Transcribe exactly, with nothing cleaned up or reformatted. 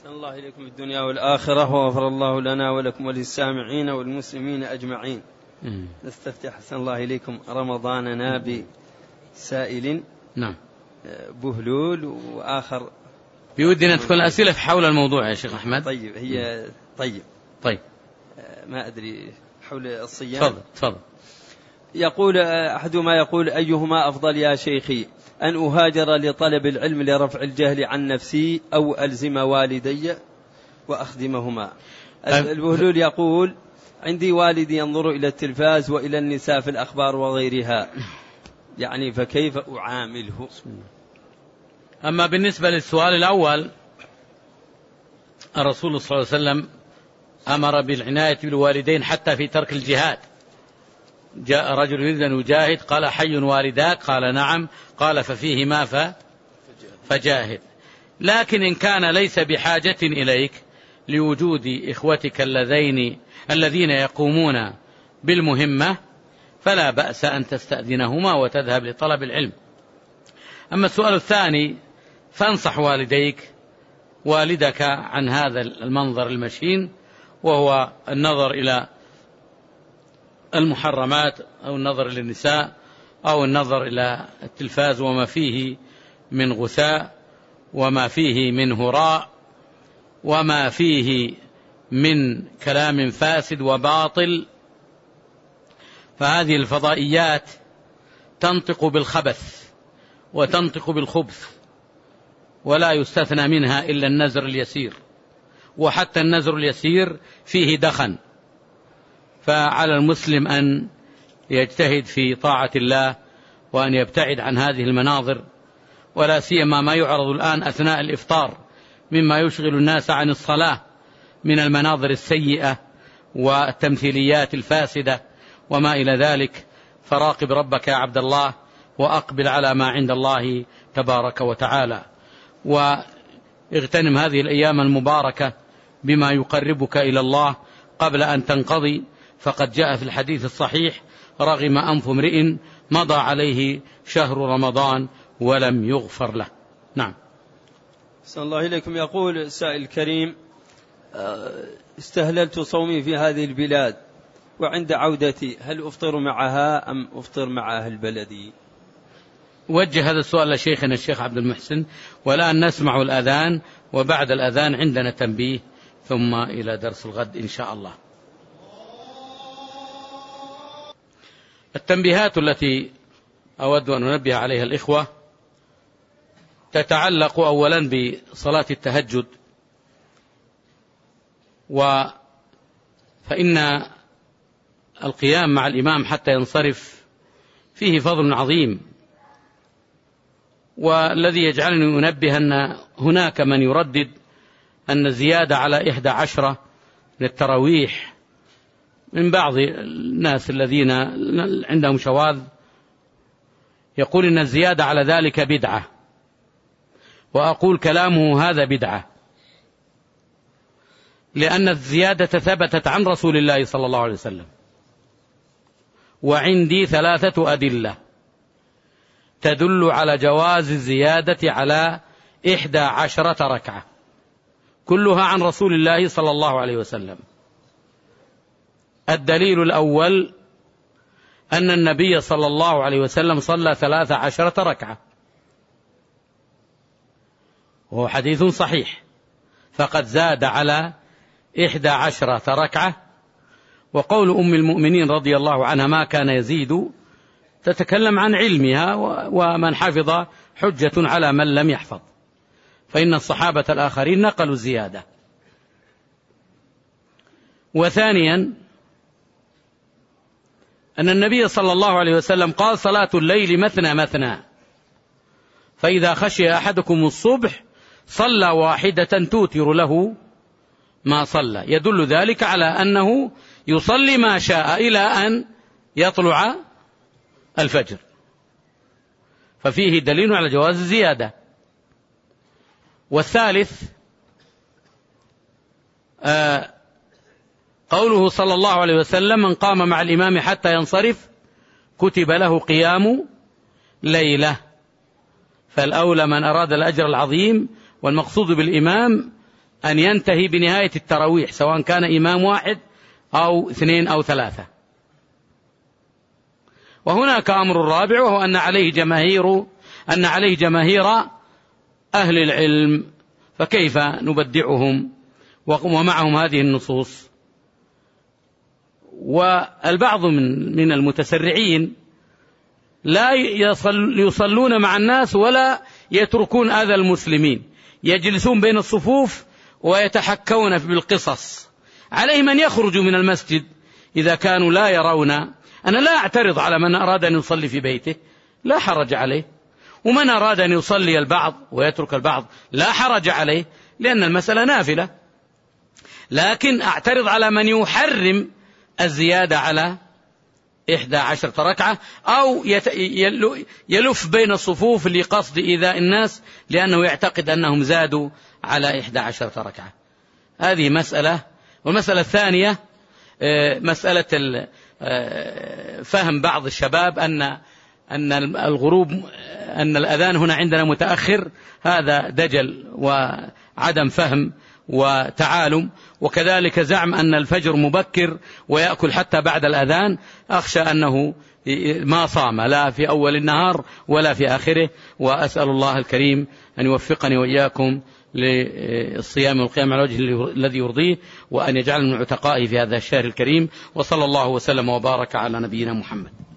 أحسن الله إليكم الدنيا والآخرة، وغفر الله لنا ولكم وللسامعين والمسلمين أجمعين. م. نستفتح أحسن الله إليكم رمضاننا بسائل نعم بهلول، وآخر بودنا تكون أسئلة في حول الموضوع يا شيخ أحمد. طيب هي طيب طيب ما أدري حول الصيام. تفضل تفضل. يقول أحدهما يقول: أيهما أفضل يا شيخي، أن أهاجر لطلب العلم لرفع الجهل عن نفسي، أو ألزم والدي وأخدمهما؟ البهلول يقول: عندي والدي ينظر إلى التلفاز وإلى النساء في الأخبار وغيرها، يعني فكيف أعامله؟ أما بالنسبة للسؤال الأول، الرسول صلى الله عليه وسلم أمر بالعناية بالوالدين حتى في ترك الجهاد. جاء رجل يريد أن يجاهد، قال: حي والداك؟ قال: نعم. قال: ففيهما فجاهد. لكن إن كان ليس بحاجة إليك لوجود إخوتك الذين الذين يقومون بالمهمة، فلا بأس أن تستأذنهما وتذهب لطلب العلم. أما السؤال الثاني، فانصح والديك والدك عن هذا المنظر المشين، وهو النظر إلى المحرمات أو النظر للنساء أو النظر إلى التلفاز وما فيه من غثاء وما فيه من هراء وما فيه من كلام فاسد وباطل. فهذه الفضائيات تنطق بالخبث وتنطق بالخبث، ولا يستثنى منها إلا النزر اليسير، وحتى النزر اليسير فيه دخن. فعلى المسلم أن يجتهد في طاعة الله وأن يبتعد عن هذه المناظر، ولا سيما ما يعرض الآن أثناء الإفطار مما يشغل الناس عن الصلاة من المناظر السيئة والتمثيليات الفاسدة وما إلى ذلك. فراقب ربك يا عبد الله، وأقبل على ما عند الله تبارك وتعالى، واغتنم هذه الأيام المباركة بما يقربك إلى الله قبل أن تنقضي. فقد جاء في الحديث الصحيح: رغم أنف امرئ مضى عليه شهر رمضان ولم يغفر له. نعم. أحسن الله إليكم. يقول السائل الكريم: استهللت صومي في هذه البلاد، وعند عودتي هل أفطر معها أم أفطر مع أهل بلدي؟ وجه هذا السؤال لشيخنا الشيخ عبد المحسن، والآن نسمع الأذان، وبعد الأذان عندنا تنبيه، ثم إلى درس الغد إن شاء الله. التنبيهات التي أود أن أنبه عليها الإخوة تتعلق أولا بصلاة التهجد، فإن القيام مع الإمام حتى ينصرف فيه فضل عظيم. والذي يجعلني أنبه أن هناك من يردد أن الزيادة على إحدى عشرة للتراويح من بعض الناس الذين عندهم شواذ، يقول إن الزيادة على ذلك بدعة، وأقول كلامه هذا بدعة، لأن الزيادة ثبتت عن رسول الله صلى الله عليه وسلم، وعندي ثلاثة أدلة تدل على جواز الزيادة على إحدى عشرة ركعة كلها عن رسول الله صلى الله عليه وسلم. الدليل الأول أن النبي صلى الله عليه وسلم صلى ثلاث عشرة ركعة، وهو حديث صحيح، فقد زاد على إحدى عشرة ركعة. وقول أم المؤمنين رضي الله عنها: ما كان يزيد، تتكلم عن علمها، ومن حفظ حجة على من لم يحفظ، فإن الصحابة الآخرين نقلوا الزيادة. وثانيا أن النبي صلى الله عليه وسلم قال: صلاة الليل مثنى مثنى، فإذا خشي أحدكم الصبح صلى واحدة توتر له ما صلى. يدل ذلك على أنه يصلي ما شاء إلى أن يطلع الفجر، ففيه دليل على جواز الزيادة. والثالث آه قوله صلى الله عليه وسلم: من قام مع الإمام حتى ينصرف كتب له قيام ليلة. فالأولى من أراد الأجر العظيم، والمقصود بالإمام أن ينتهي بنهاية التراويح، سواء كان إمام واحد أو اثنين أو ثلاثة. وهناك أمر رابع، وهو أن عليه جماهير أن عليه جماهير أهل العلم، فكيف نبدعهم ومعهم هذه النصوص؟ والبعض من من المتسرعين لا يصلون مع الناس ولا يتركون أذى المسلمين، يجلسون بين الصفوف ويتحكون بالقصص. عليهم أن يخرجوا من المسجد إذا كانوا لا يرون. أنا لا أعترض على من أراد أن يصلي في بيته، لا حرج عليه، ومن أراد أن يصلي البعض ويترك البعض لا حرج عليه، لأن المسألة نافلة. لكن أعترض على من يحرم الزيادة على إحدى عشرة ركعة، أو يلف بين الصفوف لقصد إيذاء الناس لأنه يعتقد أنهم زادوا على إحدى عشرة ركعة. هذه مسألة. والمسألة الثانية مسألة فهم بعض الشباب أن أن الغروب أن الأذان هنا عندنا متأخر، هذا دجل وعدم فهم وتعالم. وكذلك زعم أن الفجر مبكر ويأكل حتى بعد الأذان، أخشى أنه ما صام لا في أول النهار ولا في آخره. وأسأل الله الكريم أن يوفقني وإياكم للصيام والقيام على وجه الذي يرضيه، وأن يجعل من عتقائه في هذا الشهر الكريم. وصلى الله وسلم وبارك على نبينا محمد.